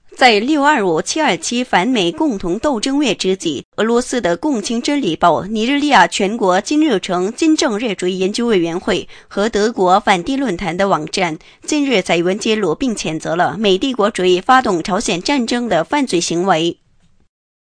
在625-727反美共同斗争月之际，俄罗斯的共青真理报、尼日利亚全国金日成金正日主义研究委员会和德国反帝论坛的网站近日载文揭露并谴责了美帝国主义发动朝鲜战争的犯罪行为。